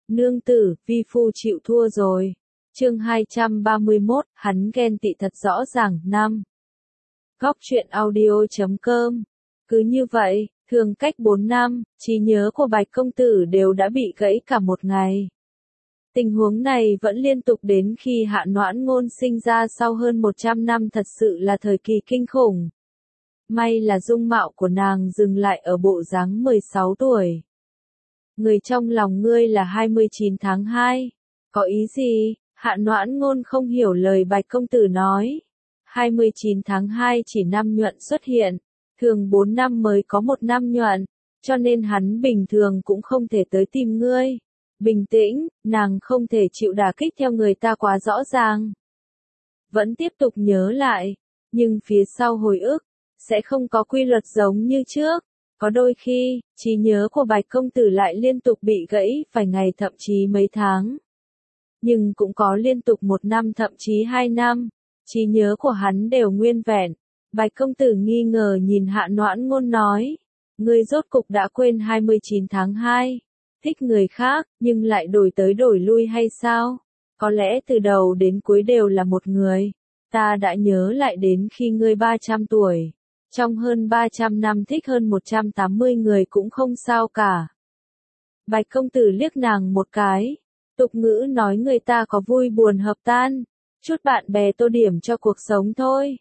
Nương tử, vi phu chịu thua rồi. Chương 231, hắn ghen tị thật rõ ràng. 5. Góc truyện audio.com. Cứ như vậy, thường cách 4 năm, trí nhớ của Bạch công tử đều đã bị gãy cả một ngày. Tình huống này vẫn liên tục đến khi Hạ Noãn Ngôn sinh ra sau hơn 100 năm, thật sự là thời kỳ kinh khủng. May là dung mạo của nàng dừng lại ở bộ dáng 16 tuổi. Người trong lòng ngươi là 29 tháng 2. Có ý gì? Hạ Noãn Ngôn không hiểu lời Bạch công tử nói. 29 tháng 2 chỉ năm nhuận xuất hiện, thường 4 năm mới có một năm nhuận, cho nên hắn bình thường cũng không thể tới tìm ngươi. Bình tĩnh, nàng không thể chịu đả kích theo người ta quá rõ ràng. Vẫn tiếp tục nhớ lại, nhưng phía sau hồi ức, sẽ không có quy luật giống như trước. Có đôi khi, trí nhớ của Bạch công tử lại liên tục bị gãy vài ngày thậm chí mấy tháng. Nhưng cũng có liên tục 1 năm thậm chí 2 năm, trí nhớ của hắn đều nguyên vẹn. Bạch công tử nghi ngờ nhìn Hạ Noãn Ngôn nói, ngươi rốt cục đã quên 29 tháng 2. Thích người khác, nhưng lại đổi tới đổi lui hay sao? Có lẽ từ đầu đến cuối đều là một người. Ta đã nhớ lại đến khi ngươi 300 tuổi. Trong hơn 300 năm thích hơn 180 người cũng không sao cả. Bạch công tử liếc nàng một cái. Tục ngữ nói người ta có vui buồn hợp tan. Chút bạn bè tô điểm cho cuộc sống thôi.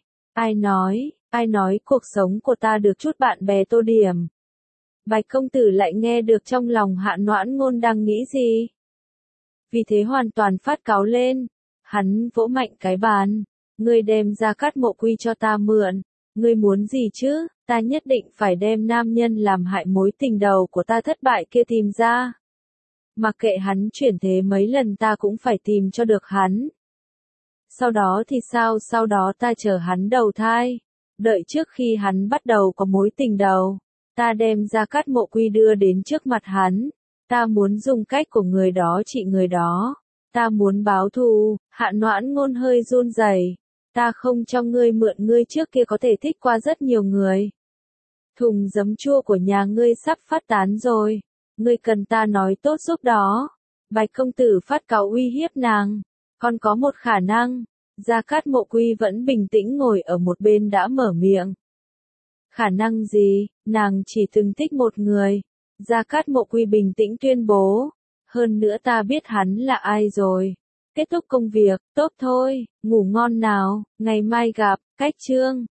Ai nói cuộc sống của ta được chút bạn bè tô điểm. Bạch công tử lại nghe được trong lòng Hạ Noãn Ngôn đang nghĩ gì. Vì thế hoàn toàn phát cáu lên. Hắn vỗ mạnh cái bàn. Ngươi đem Gia Cát Mộ Quy cho ta mượn. Ngươi muốn gì chứ? Ta nhất định phải đem nam nhân làm hại mối tình đầu của ta thất bại kia tìm ra. Mặc kệ hắn chuyển thế mấy lần ta cũng phải tìm cho được hắn. Sau đó thì sao? Sau đó ta chờ hắn đầu thai. Đợi trước khi hắn bắt đầu có mối tình đầu. Ta đem Gia Cát Mộ Quy đưa đến trước mặt hắn. Ta muốn dùng cách của người đó trị người đó. Ta muốn báo thù. Hạ Noãn Ngôn hơi run rẩy. Ta không cho ngươi mượn, ngươi trước kia có thể thích qua rất nhiều người. Thùng giấm chua của nhà ngươi sắp phát tán rồi. Ngươi cần ta nói tốt giúp đó. Bạch công tử phát cáu uy hiếp nàng. Còn có một khả năng. Gia Cát Mộ Quy vẫn bình tĩnh ngồi ở một bên đã mở miệng. Khả năng gì? Nàng chỉ từng thích một người. Gia Cát Mộ Quy bình tĩnh tuyên bố. Hơn nữa ta biết hắn là ai rồi. Kết thúc công việc, tốt thôi, ngủ ngon nào, ngày mai gặp. Cách chương.